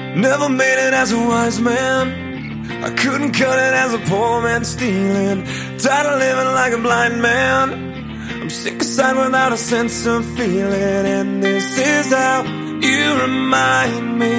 Never made it as a wise man. I couldn't cut it as a poor man stealing. Tired of living like a blind man. I'm sick aside without a sense of feeling. And this is how you remind me.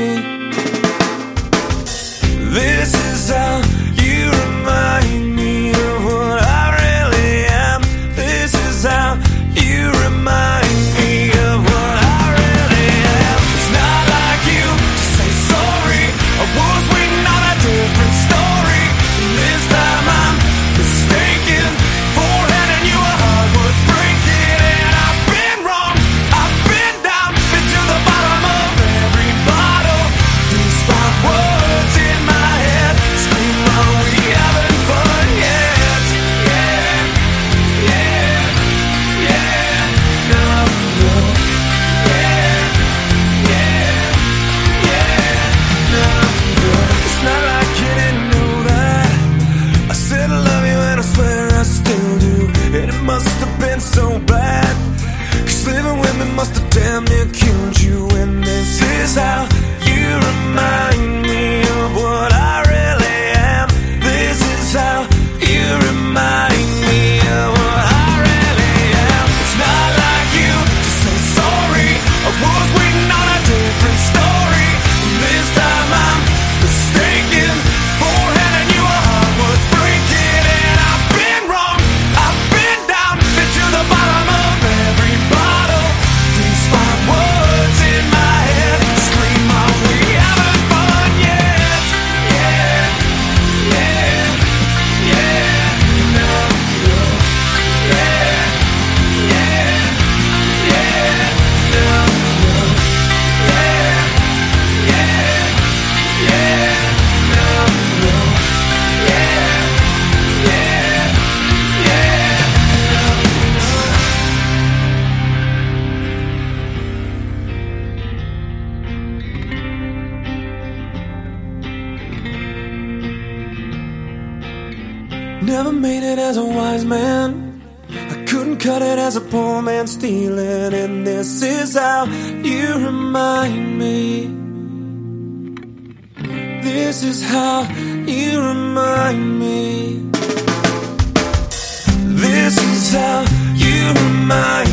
This is how you remind me of what I really am. This is how you remind me of what I really am. It's not like you to say sorry. I was waiting on a different story. And this time I'm mistaken for handing you a heart worth breaking. And I've been wrong, I've been down, been to the bottom of every bottle. These five words in my head scream, are we having fun yet? Yeah, yeah, yeah, no, no. Yeah, yeah, yeah, no, no. It's not like you didn't know that I said I love you and I swear I still do. And it must have been so bad, 'cause living with me must have damn near killed you. And this is how you remind me of what I really am. This is how you remind me of what I really am. It's not like you to say sorry. I was waiting on a different story. And this time I'm mistaken for handing you a heart worth breaking. And I've been wrong, I've been down, been to the bottom of every bottle. These five words in my head scream, are we having fun yet? Yeah, yeah, yeah, no, no. Yeah, yeah, yeah, no, no. Yeah, yeah, yeah, no, no. Yeah, yeah, yeah, no, no. Never made it as a wise man. I couldn't cut it as a poor man stealing. And this is how you remind me. This is how you remind me. This is how you remind me.